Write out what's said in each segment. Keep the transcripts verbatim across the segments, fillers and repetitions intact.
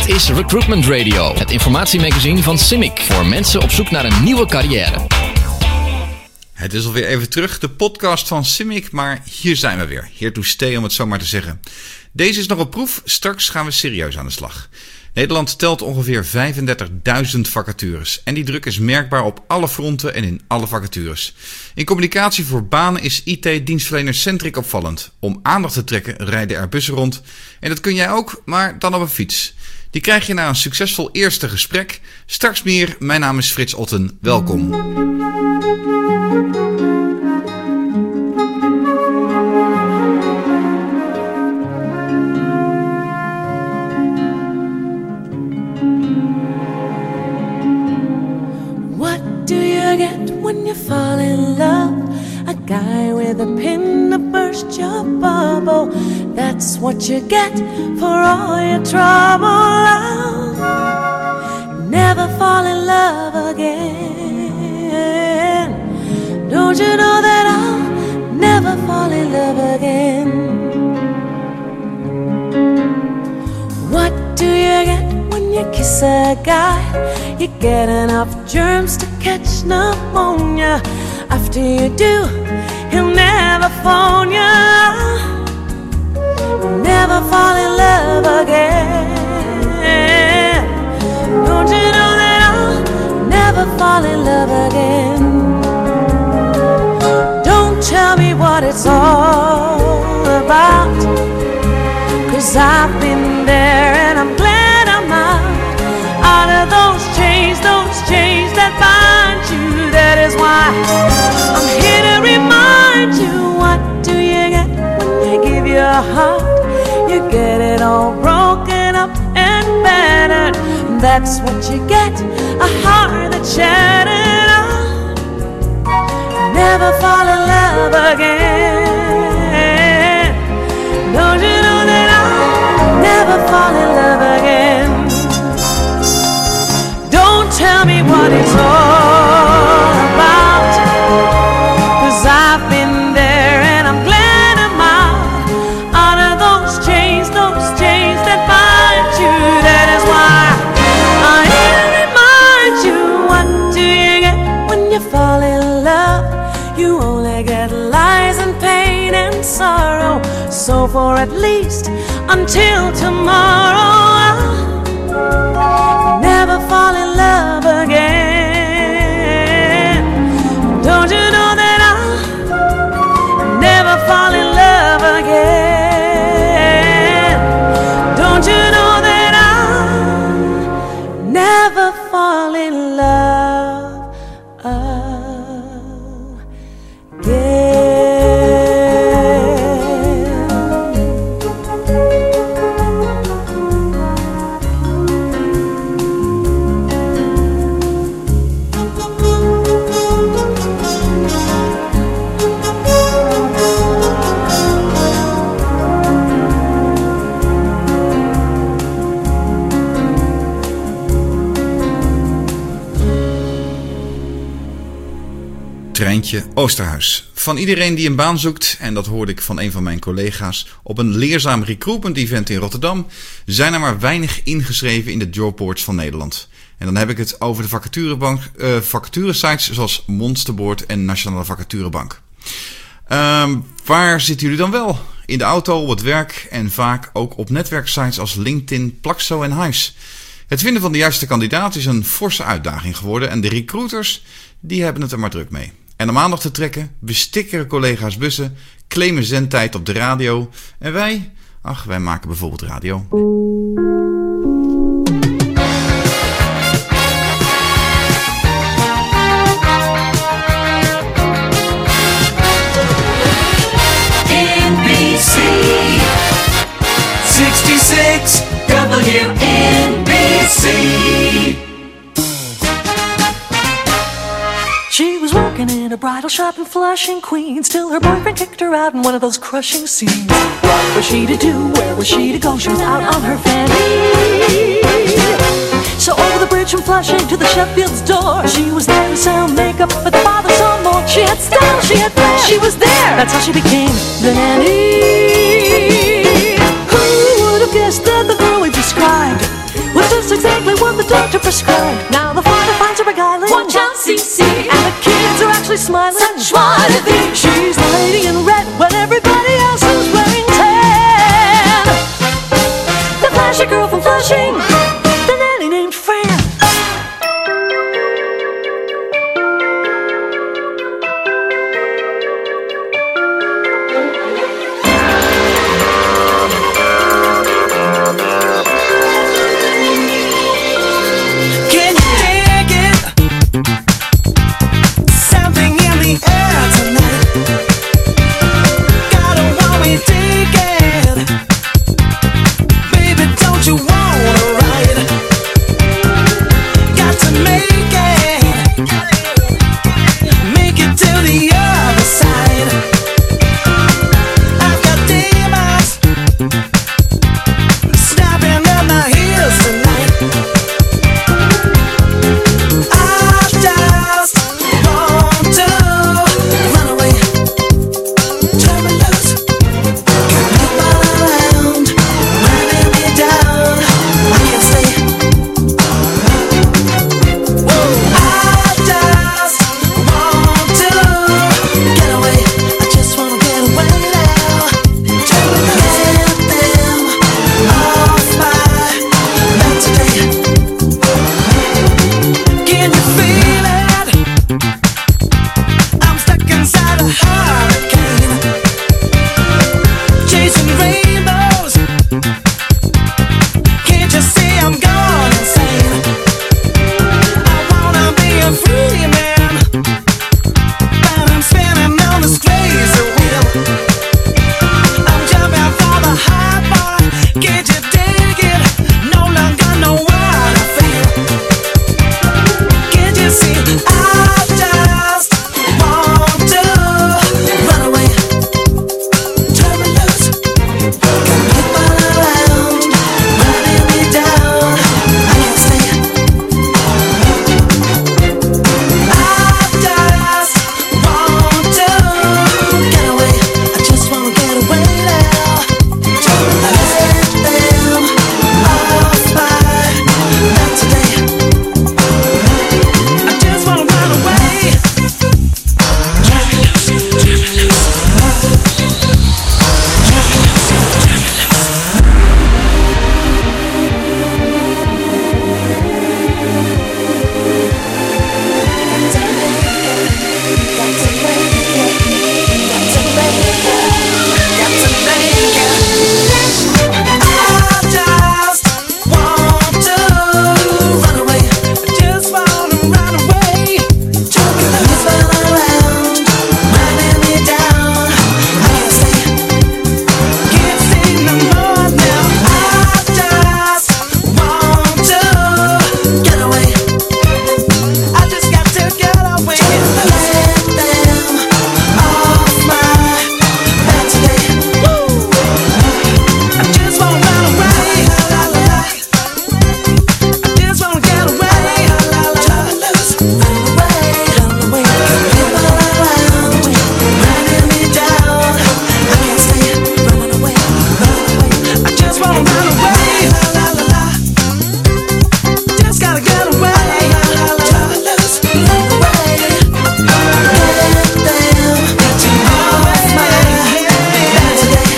is Recruitment Radio, het informatiemagazine van Simic voor mensen op zoek naar een nieuwe carrière. Het is alweer even terug, de podcast van Simic, maar hier zijn we weer. Here to stay, om het zo maar te zeggen. Deze is nog op proef, straks gaan we serieus aan de slag. Nederland telt ongeveer vijfendertigduizend vacatures en die druk is merkbaar op alle fronten en in alle vacatures. In communicatie voor banen is I T-dienstverlener Centric opvallend. Om aandacht te trekken rijden er bussen rond en dat kun jij ook, maar dan op een fiets. Die krijg je na een succesvol eerste gesprek. Straks meer, mijn naam is Frits Otten, welkom. When you fall in love, a guy with a pin to burst your bubble. That's what you get for all your trouble. I'll never fall in love again. Don't you know that I'll never fall in love again? What do you get when you kiss a guy? You get enough germs to catch pneumonia. After you do, he'll never phone you. Never fall in love again. Don't you know that I'll never fall in love again? Don't tell me what it's all about, 'cause I've been there and I'm glad I'm out. Out of those chains, those chains that bind you. That is why I'm here to remind you. What do you get when you give your heart? You get it all broken up and battered. That's what you get, a heart that's shattered. I'll never fall in love again. Don't you know that I'll never fall in love again? Tell me what it's all about, 'cause I've been there and I'm glad I'm out. Out of those chains, those chains that bind you. That is why I here to remind you. What do you get when you fall in love? You only get lies and pain and sorrow. So for at least until tomorrow, I'll never fall in love again. Don't you know that I'll never fall in love again? Don't you know that I'll never fall in love again? Treintje Oosterhuis. Van iedereen die een baan zoekt, en dat hoorde ik van een van mijn collega's op een leerzaam recruitment event in Rotterdam, zijn er maar weinig ingeschreven in de jobboards van Nederland. En dan heb ik het over de vacaturebank, uh, vacaturesites zoals Monsterboard en Nationale Vacaturebank. Um, waar zitten jullie dan wel? In de auto, op het werk en vaak ook op netwerksites als LinkedIn, Plaxo en Hives. Het vinden van de juiste kandidaat is een forse uitdaging geworden en de recruiters die hebben het er maar druk mee. En om aandacht te trekken, bestikkeren collega's bussen, claimen zendtijd op de radio. En wij, ach, wij maken bijvoorbeeld radio. N B C zesenzestig W N B C. She was working in a bridal shop in Flushing, Queens, till her boyfriend kicked her out in one of those crushing scenes. What was she to do? Where was she to go? She was out on her fanny. So over the bridge from Flushing to the Sheffield's door, she was there to sell makeup for the father some more. She had style, she had flair, she was there. That's how she became the nanny. Who would have guessed that the girl we described would doctor prescribed. Now the father finds her beguiling. Watch out, C C. And the kids are actually smiling. Such what it is. She's the lady in red when everybody else is wearing tan. The flashy girl from Flushing, the nanny named Fran. Can you dig it? Something in the air tonight. Gotta want me digging. Baby, don't you wanna ride? Got to make it. Make it to the other side. I've got demons snapping at my heels tonight. I just want to run away, turn me loose, got me all around, running me down. I can't stay. I just want to get away. I just wanna get away now. Turn me loose, get them off my back today. Can you feel it? I'm stuck inside a hurricane, chasing rainbows. Can't you see I'm going insane? I wanna be a free man, but I'm spinning on this crazy wheel. I'm jumping for the high bar. Can't you dig it? No longer know what I feel. Can't you see? I just want to run away, turn me loose, got people around, running me down. I can't stay. I just want to get away. I just wanna get away now. Turn me loose, get them off my back today. I just wanna run away. Got to make it. I just want to run away. I just wanna run away. Turn me loose all around, running me down. I can't stay. Can't stay no more now. I just want to get away. I just got to get away. Let them off my back today. I just wanna run away. I just wanna get away. Turn me loose, run away, run away. People around, running me down. I can't stay, running away, running away. I just wanna run away. Just gotta get away. Turn me loose, run away. Get them off my back today.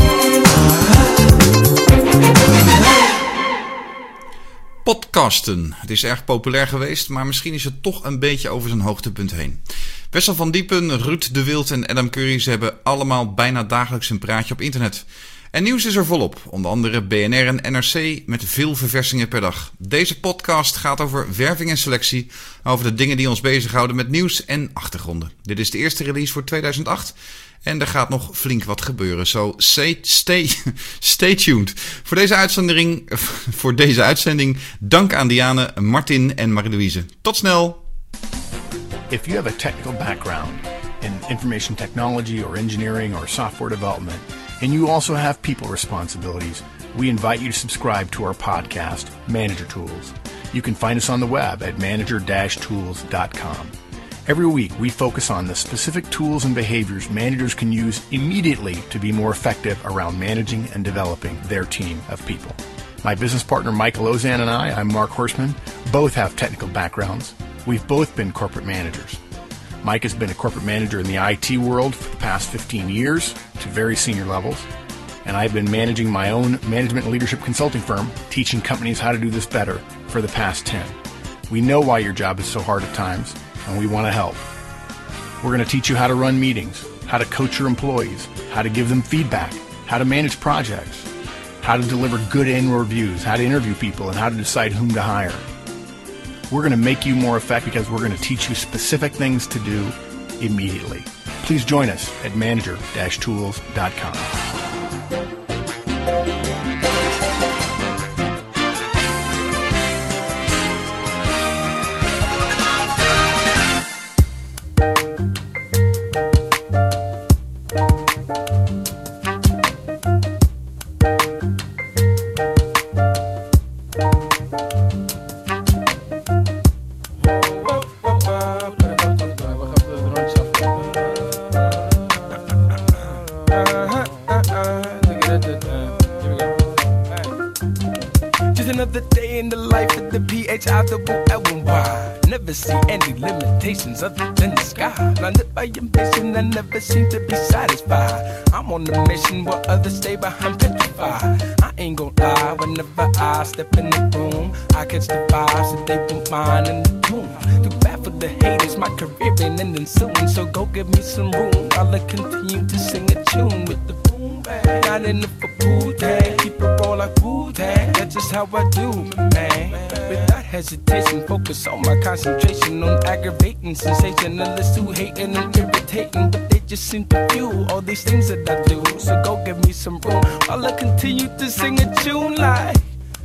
Podcasten. Het is erg populair geweest, maar misschien is het toch een beetje over zijn hoogtepunt heen. Wessel van Diepen, Ruud de Wild en Adam Curry, ze hebben allemaal bijna dagelijks een praatje op internet. En nieuws is er volop, onder andere B N R en N R C met veel verversingingen per dag. Deze podcast gaat over werving en selectie, over de dingen die ons bezighouden met nieuws en achtergronden. Dit is de eerste release voor tweeduizend acht en er gaat nog flink wat gebeuren, zo stay, stay, stay tuned. Voor deze uitzending, voor deze uitzending dank aan Diane, Martin en Marie-Louise. Tot snel! If you have a technical background in information technology or engineering or software development, and you also have people responsibilities, we invite you to subscribe to our podcast, Manager Tools. You can find us on the web at manager dash tools dot com. Every week, we focus on the specific tools and behaviors managers can use immediately to be more effective around managing and developing their team of people. My business partner Michael Ozan and I, I'm Mark Horstman, both have technical backgrounds. We've both been corporate managers. Mike has been a corporate manager in the I T world for the past fifteen years to very senior levels, and I've been managing my own management and leadership consulting firm, teaching companies how to do this better for the past ten. We know why your job is so hard at times, and we want to help. We're going to teach you how to run meetings, how to coach your employees, how to give them feedback, how to manage projects, how to deliver good annual reviews, how to interview people, and how to decide whom to hire. We're going to make you more effective because we're going to teach you specific things to do immediately. Please join us at manager dash tools dot com. See any limitations other than the sky. Blinded by ambition, I never seem to be satisfied. I'm on a mission where others stay behind petrified. I ain't gon' lie, whenever I step in the room, I catch the vibes that they won't mind in the room. Too bad for the haters, my career ain't ending soon, so go give me some room while I continue to sing a tune with the boom bang. Not in the for Wu-Tang, keep it roll like Wu-Tang. That's just how I do, man. Without hesitation, focus on my concentration on aggravating sensationalists who hating and irritating, but they just seem to view all these things that I do. So go give me some room while I continue to sing a tune like.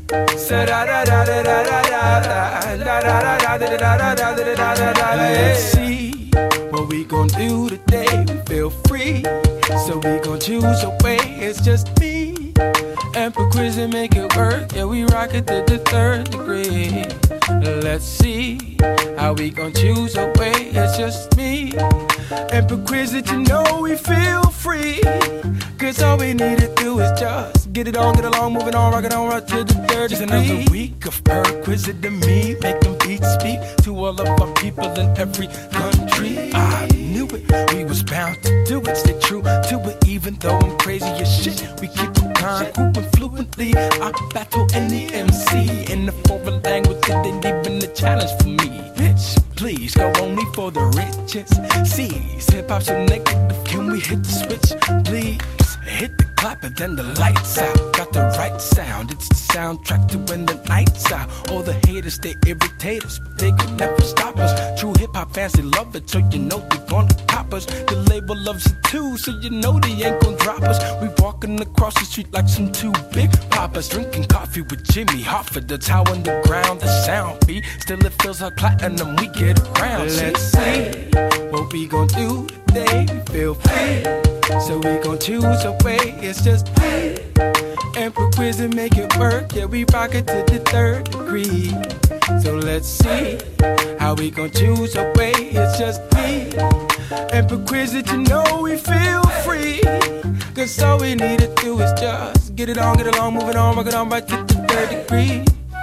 Let's see what we gon' do today. We feel free, so we gon' choose a way. It's just me and put quiz and make it work. Yeah, we rock it to the third degree. Let's see how we gon' choose a way. It's just me and put quiz that you know we feel free. Cause all we need to do is just get it on, get along, moving on, rockin' on right to the third degree. Just another week of perquisite to me, making beats speak to all of our people in every country. I knew it, we was bound to do it, stay true to it, even though I'm crazy as shit. We keep it kind, moving fluently. I battle any M C in the foreign language, it ain't even a challenge for me. Bitch, please go only for the richest. C's, hip hop so negative, can we hit the switch, please? Hit the clap and then the lights out. Got the right sound, it's the soundtrack to when the night's out. All the haters, they irritate us, but they could never stop us. True hip-hop fans, they love it, so you know they gonna top us. The label loves it too, so you know they ain't gonna drop us. We walking across the street like some two big poppers, drinking coffee with Jimmy Hoffa. That's how underground the sound be. Still it feels like platinum, we get around. Let's see what we gon' do today. We feel free, so we gon' choose a way. It's just me and put quiz and make it work. Yeah, we rock it to the third degree. So let's see how we gon' choose a way. It's just me and put quiz that you know we feel free. Cause all we need to do is just get it on, get along, moving on, rock it on right to the third degree.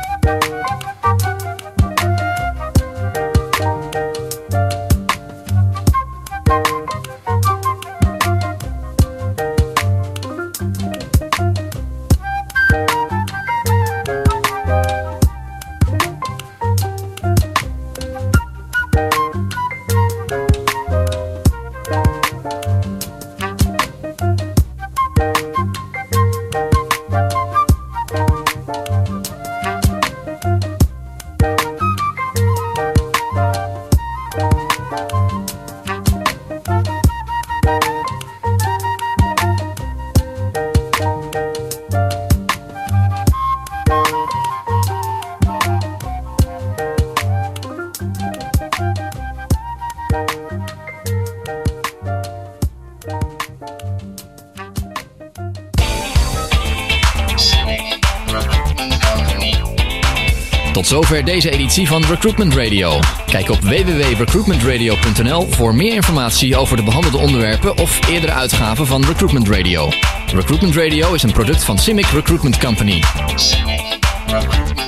Tot zover deze editie van Recruitment Radio. Kijk op w w w punt recruitment radio punt n l voor meer informatie over de behandelde onderwerpen of eerdere uitgaven van Recruitment Radio. Recruitment Radio is een product van Simic Recruitment Company. Simic Recruitment.